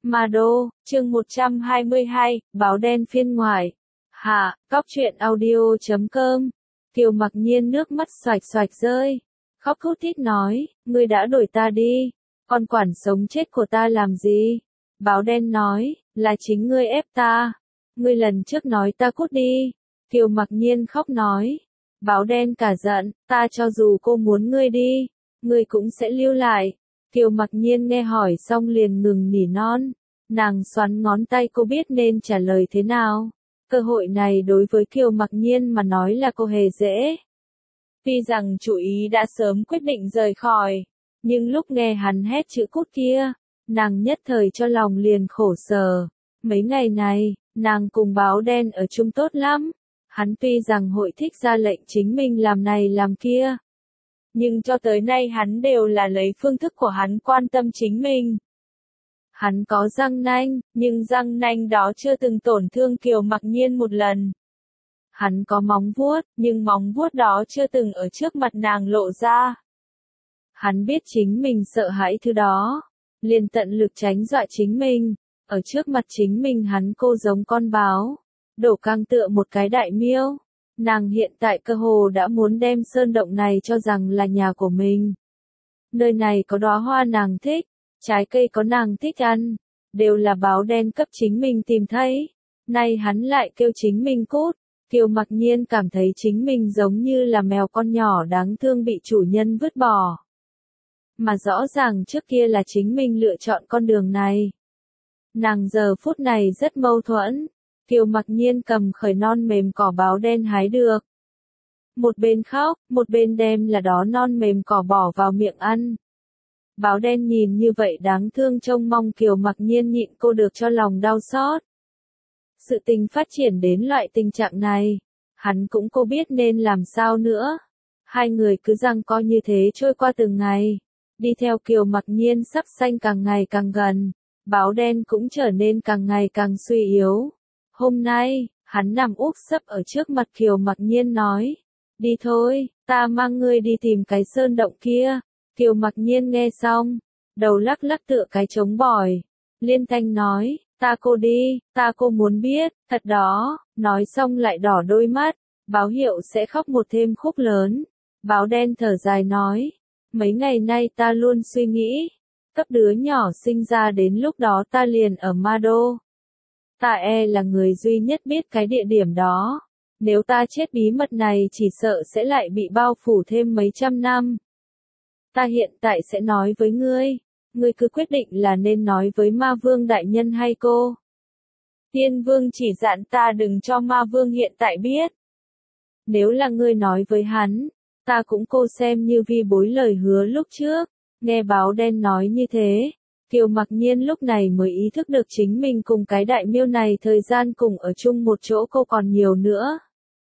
Ma Đô, chương 122, báo đen phiên ngoại. Hạ, cóc truyện audio.com. Kiều Mặc Nhiên nước mắt xoạch xoạch rơi. Khóc thút thít nói, ngươi đã đuổi ta đi. Còn quản sống chết của ta làm gì? Báo đen nói, là chính ngươi ép ta. Ngươi lần trước nói ta cút đi. Kiều Mặc Nhiên khóc nói. Báo đen cả giận, ta cho dù cô muốn ngươi đi, ngươi cũng sẽ lưu lại. Kiều Mặc Nhiên nghe hỏi xong liền ngừng nỉ non. Nàng xoắn ngón tay cô biết nên trả lời thế nào. Cơ hội này đối với Kiều Mặc Nhiên mà nói là cô hề dễ. Tuy rằng chủ ý đã sớm quyết định rời khỏi, nhưng lúc nghe hắn hét chữ cút kia, nàng nhất thời cho lòng liền khổ sở. Mấy ngày này, nàng cùng báo đen ở chung tốt lắm. Hắn tuy rằng hội thích ra lệnh chính mình làm này làm kia, nhưng cho tới nay hắn đều là lấy phương thức của hắn quan tâm chính mình. Hắn có răng nanh, nhưng răng nanh đó chưa từng tổn thương Kiều Mặc Nhiên một lần. Hắn có móng vuốt, nhưng móng vuốt đó chưa từng ở trước mặt nàng lộ ra. Hắn biết chính mình sợ hãi thứ đó, liền tận lực tránh dọa chính mình. Ở trước mặt chính mình hắn cô giống con báo, đổ căng tựa một cái đại miêu. Nàng hiện tại cơ hồ đã muốn đem sơn động này cho rằng là nhà của mình. Nơi này có đóa hoa nàng thích, trái cây có nàng thích ăn, đều là báo đen cấp chính mình tìm thấy. Nay hắn lại kêu chính mình cút. Kiều Mặc Nhiên cảm thấy chính mình giống như là mèo con nhỏ đáng thương bị chủ nhân vứt bỏ. Mà rõ ràng trước kia là chính mình lựa chọn con đường này. Nàng giờ phút này rất mâu thuẫn. Kiều Mặc Nhiên cầm khởi non mềm cỏ báo đen hái được. Một bên khóc, một bên đem là đó non mềm cỏ bỏ vào miệng ăn. Báo đen nhìn như vậy đáng thương trông mong Kiều Mặc Nhiên nhịn cô được cho lòng đau xót. Sự tình phát triển đến loại tình trạng này, hắn cũng cô biết nên làm sao nữa. Hai người cứ giằng co như thế trôi qua từng ngày. Đi theo Kiều Mặc Nhiên sắp sanh càng ngày càng gần, báo đen cũng trở nên càng ngày càng suy yếu. Hôm nay, hắn nằm úp sấp ở trước mặt Kiều Mặc Nhiên nói, đi thôi, ta mang ngươi đi tìm cái sơn động kia. Kiều Mặc Nhiên nghe xong, đầu lắc lắc tựa cái trống bỏi, liên thanh nói, ta cô đi, ta cô muốn biết, thật đó, nói xong lại đỏ đôi mắt, báo hiệu sẽ khóc một thêm khúc lớn. Báo đen thở dài nói, mấy ngày nay ta luôn suy nghĩ, cấp đứa nhỏ sinh ra đến lúc đó ta liền ở Ma Đô. Ta là người duy nhất biết cái địa điểm đó. Nếu ta chết bí mật này chỉ sợ sẽ lại bị bao phủ thêm mấy trăm năm. Ta hiện tại sẽ nói với ngươi. Ngươi cứ quyết định là nên nói với Ma Vương đại nhân hay cô. Tiên Vương chỉ dặn ta đừng cho Ma Vương hiện tại biết. Nếu là ngươi nói với hắn, ta cũng cô xem như vi bối lời hứa lúc trước. Nghe báo đen nói như thế, Kiều Mặc Nhiên lúc này mới ý thức được chính mình cùng cái đại miêu này thời gian cùng ở chung một chỗ cô còn nhiều nữa.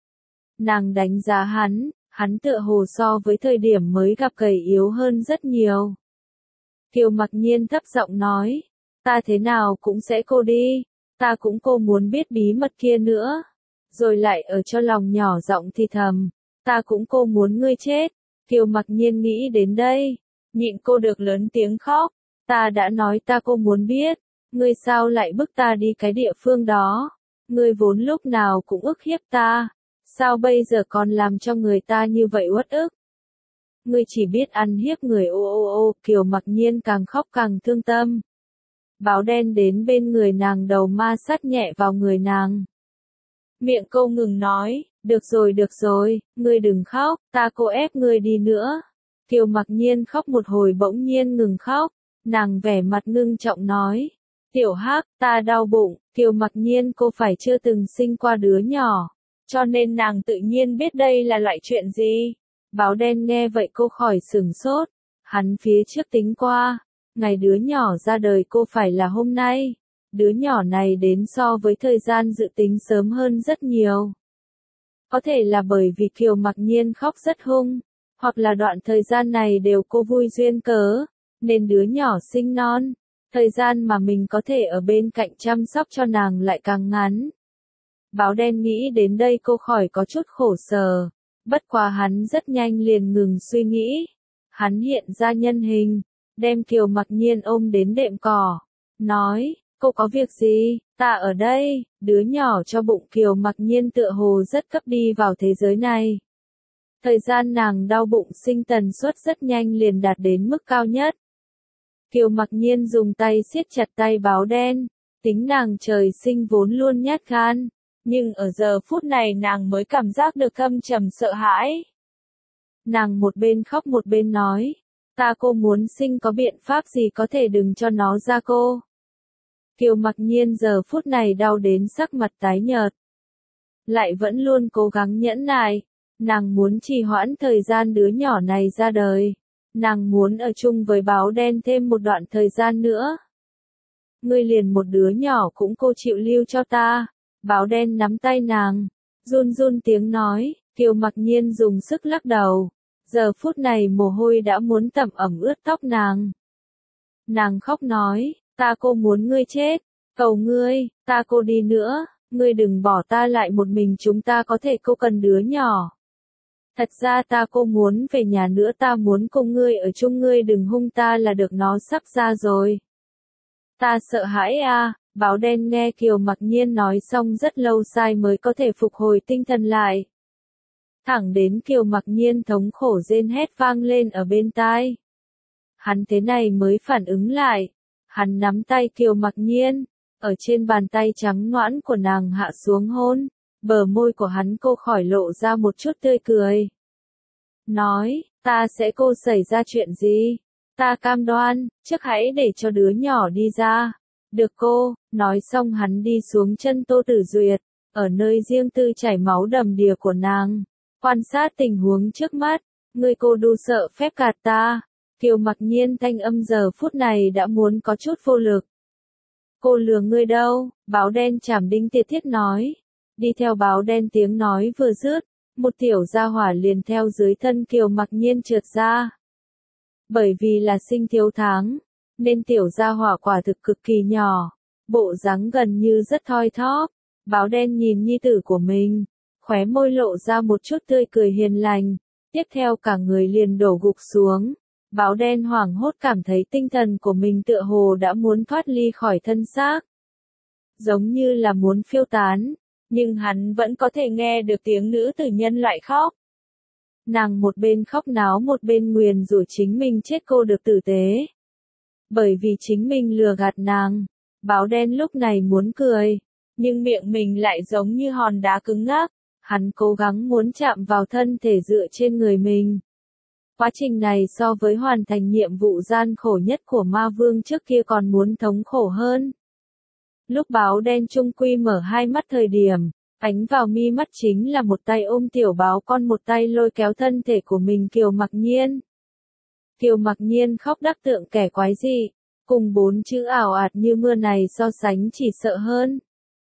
Nàng đánh giá hắn tựa hồ so với thời điểm mới gặp gầy yếu hơn rất nhiều. Kiều Mặc Nhiên thấp giọng nói, ta thế nào cũng sẽ cô đi, ta cũng cô muốn biết bí mật kia nữa. Rồi lại ở cho lòng nhỏ giọng thì thầm, ta cũng cô muốn ngươi chết. Kiều Mặc Nhiên nghĩ đến đây, nhịn cô được lớn tiếng khóc, ta đã nói ta cô muốn biết, ngươi sao lại bức ta đi cái địa phương đó, ngươi vốn lúc nào cũng ức hiếp ta, sao bây giờ còn làm cho người ta như vậy uất ức. Ngươi chỉ biết ăn hiếp người ô. Kiều Mặc Nhiên càng khóc càng thương tâm. Báo đen đến bên người nàng đầu ma sát nhẹ vào người nàng. Miệng cô ngừng nói, được rồi, ngươi đừng khóc, ta cô ép ngươi đi nữa. Kiều Mặc Nhiên khóc một hồi bỗng nhiên ngừng khóc, nàng vẻ mặt ngưng trọng nói, tiểu Hắc, ta đau bụng. Kiều Mặc Nhiên cô phải chưa từng sinh qua đứa nhỏ, cho nên nàng tự nhiên biết đây là loại chuyện gì. Báo đen nghe vậy cô khỏi sửng sốt, hắn phía trước tính qua, ngày đứa nhỏ ra đời cô phải là hôm nay, đứa nhỏ này đến so với thời gian dự tính sớm hơn rất nhiều. Có thể là bởi vì Kiều Mặc Nhiên khóc rất hung, hoặc là đoạn thời gian này đều cô vui duyên cớ, nên đứa nhỏ sinh non, thời gian mà mình có thể ở bên cạnh chăm sóc cho nàng lại càng ngắn. Báo đen nghĩ đến đây cô khỏi có chút khổ sở. Bất quá hắn rất nhanh liền ngừng suy nghĩ. Hắn hiện ra nhân hình, đem Kiều Mặc Nhiên ôm đến đệm cỏ, nói, Cô có việc gì? Ta ở đây. Đứa nhỏ cho bụng Kiều Mặc Nhiên tựa hồ rất cấp đi vào thế giới này. Thời gian nàng đau bụng sinh tần suất rất nhanh liền đạt đến mức cao nhất. Kiều Mặc Nhiên dùng tay siết chặt tay báo đen. Tính nàng trời sinh vốn luôn nhát gan. Nhưng ở giờ phút này nàng mới cảm giác được thâm trầm sợ hãi. Nàng một bên khóc một bên nói. Ta cô muốn sinh có biện pháp gì có thể đừng cho nó ra cô. Kiều Mặc Nhiên giờ phút này đau đến sắc mặt tái nhợt. Lại vẫn luôn cố gắng nhẫn nại. Nàng muốn trì hoãn thời gian đứa nhỏ này ra đời. Nàng muốn ở chung với báo đen thêm một đoạn thời gian nữa. Ngươi liền một đứa nhỏ cũng cô chịu lưu cho ta. Báo đen nắm tay nàng. Run run tiếng nói. Kiều Mặc Nhiên dùng sức lắc đầu. Giờ phút này mồ hôi đã muốn tẩm ẩm ướt tóc nàng. Nàng khóc nói. Ta cô muốn ngươi chết. Cầu ngươi, ta cô đi nữa. Ngươi đừng bỏ ta lại một mình, chúng ta có thể cô cần đứa nhỏ. Thật ra ta cô muốn về nhà nữa, ta muốn cùng ngươi ở chung, ngươi đừng hung ta là được, nó sắp ra rồi. Ta sợ hãi à. Báo đen nghe Kiều Mặc Nhiên nói xong rất lâu sai mới có thể phục hồi tinh thần lại. Thẳng đến Kiều Mặc Nhiên thống khổ rên hét vang lên ở bên tai. Hắn thế này mới phản ứng lại. Hắn nắm tay Kiều Mặc Nhiên, ở trên bàn tay trắng nõn của nàng hạ xuống hôn, bờ môi của hắn cô khỏi lộ ra một chút tươi cười. Nói, ta sẽ cô xảy ra chuyện gì? Ta cam đoan, trước hãy để cho đứa nhỏ đi ra. Được cô, nói xong hắn đi xuống chân Tô Tử Duyệt, ở nơi riêng tư chảy máu đầm đìa của nàng. Quan sát tình huống trước mắt, người cô đu sợ phép gạt ta. Kiều Mặc Nhiên thanh âm giờ phút này đã muốn có chút vô lực. Cô lừa ngươi đâu, báo đen chảm đinh tiệt thiết nói. Đi theo báo đen tiếng nói vừa dứt, một tiểu gia hỏa liền theo dưới thân Kiều Mặc Nhiên trượt ra. Bởi vì là sinh thiếu tháng, nên tiểu gia hỏa quả thực cực kỳ nhỏ, bộ dáng gần như rất thoi thóp. Báo đen nhìn nhi tử của mình, khóe môi lộ ra một chút tươi cười hiền lành, tiếp theo cả người liền đổ gục xuống. Báo đen hoảng hốt cảm thấy tinh thần của mình tựa hồ đã muốn thoát ly khỏi thân xác. Giống như là muốn phiêu tán, nhưng hắn vẫn có thể nghe được tiếng nữ tử nhân loại khóc. Nàng một bên khóc náo một bên nguyền rủa chính mình chết cô được tử tế. Bởi vì chính mình lừa gạt nàng, báo đen lúc này muốn cười, nhưng miệng mình lại giống như hòn đá cứng ngắc. Hắn cố gắng muốn chạm vào thân thể dựa trên người mình. Quá trình này so với hoàn thành nhiệm vụ gian khổ nhất của ma vương trước kia còn muốn thống khổ hơn. Lúc báo đen trung quy mở hai mắt thời điểm, ánh vào mi mắt chính là một tay ôm tiểu báo con, một tay lôi kéo thân thể của mình Kiều Mặc Nhiên. Kiều Mặc Nhiên khóc đắc tượng kẻ quái dị, cùng bốn chữ ảo ạt như mưa này so sánh chỉ sợ hơn.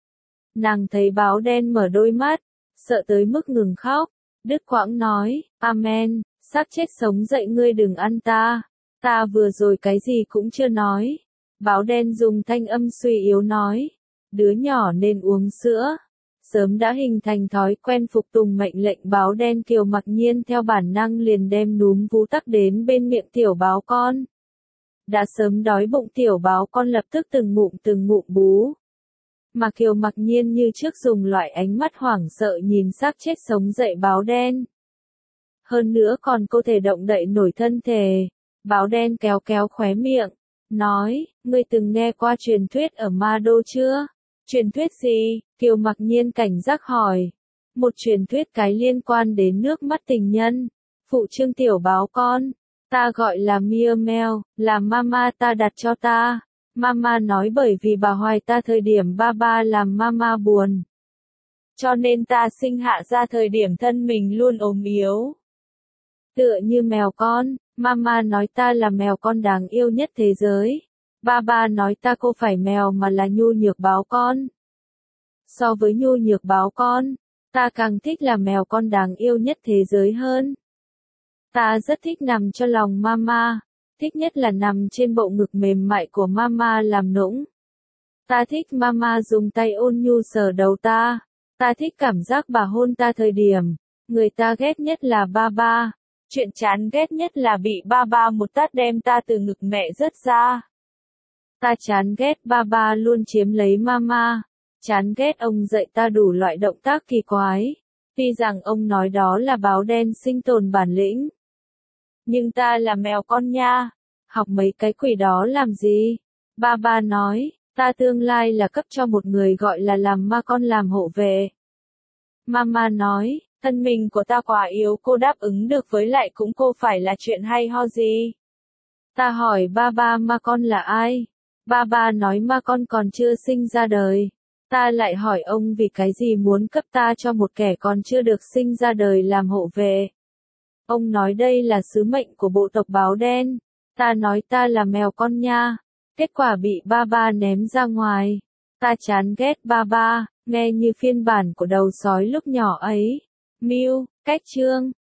Nàng thấy báo đen mở đôi mắt, sợ tới mức ngừng khóc, đứt quãng nói, Amen. Xác chết sống dậy, ngươi đừng ăn ta. Ta vừa rồi cái gì cũng chưa nói. Báo đen dùng thanh âm suy yếu nói. Đứa nhỏ nên uống sữa. Sớm đã hình thành thói quen phục tùng mệnh lệnh báo đen, Kiều Mặc Nhiên theo bản năng liền đem núm vú tắc đến bên miệng tiểu báo con. Đã sớm đói bụng tiểu báo con lập tức từng ngụm bú. Mà Kiều Mặc Nhiên như trước dùng loại ánh mắt hoảng sợ nhìn xác chết sống dậy báo đen. Hơn nữa còn cô thể động đậy nổi thân thể. Báo đen kéo kéo khóe miệng, nói, ngươi từng nghe qua truyền thuyết ở Ma Đô chưa? Truyền thuyết gì? Kiều Mặc Nhiên cảnh giác hỏi. Một truyền thuyết cái liên quan đến nước mắt tình nhân. Phụ trương tiểu báo con. Ta gọi là Mia Mel, là mama ta đặt cho ta. Mama nói bởi vì bà hoài ta thời điểm ba làm mama buồn. Cho nên ta sinh hạ ra thời điểm thân mình luôn ốm yếu. Tựa như mèo con, mama nói ta là mèo con đáng yêu nhất thế giới. Ba nói ta cô phải mèo mà là nhu nhược báo con. So với nhu nhược báo con, ta càng thích là mèo con đáng yêu nhất thế giới hơn. Ta rất thích nằm cho lòng mama, thích nhất là nằm trên bộ ngực mềm mại của mama làm nũng. Ta thích mama dùng tay ôn nhu sờ đầu ta. Ta thích cảm giác bà hôn ta thời điểm. Người ta ghét nhất là ba. Chuyện chán ghét nhất là bị ba một tát đem ta từ ngực mẹ rớt ra. Ta chán ghét ba ba luôn chiếm lấy mama. Chán ghét ông dạy ta đủ loại động tác kỳ quái. Tuy rằng ông nói đó là báo đen sinh tồn bản lĩnh. Nhưng ta là mèo con nha. Học mấy cái quỷ đó làm gì? Ba ba nói, ta tương lai là cấp cho một người gọi là làm ma con làm hộ vệ. Mama nói, thân mình của ta quá yếu cô đáp ứng được với lại cũng cô phải là chuyện hay ho gì. Ta hỏi ba ba ma con là ai? Ba ba nói ma con còn chưa sinh ra đời. Ta lại hỏi ông vì cái gì muốn cấp ta cho một kẻ còn chưa được sinh ra đời làm hộ vệ. Ông nói đây là sứ mệnh của bộ tộc báo đen. Ta nói ta là mèo con nha. Kết quả bị ba ba ném ra ngoài. Ta chán ghét ba ba, nghe như phiên bản của đầu sói lúc nhỏ ấy. Mew, cách chương.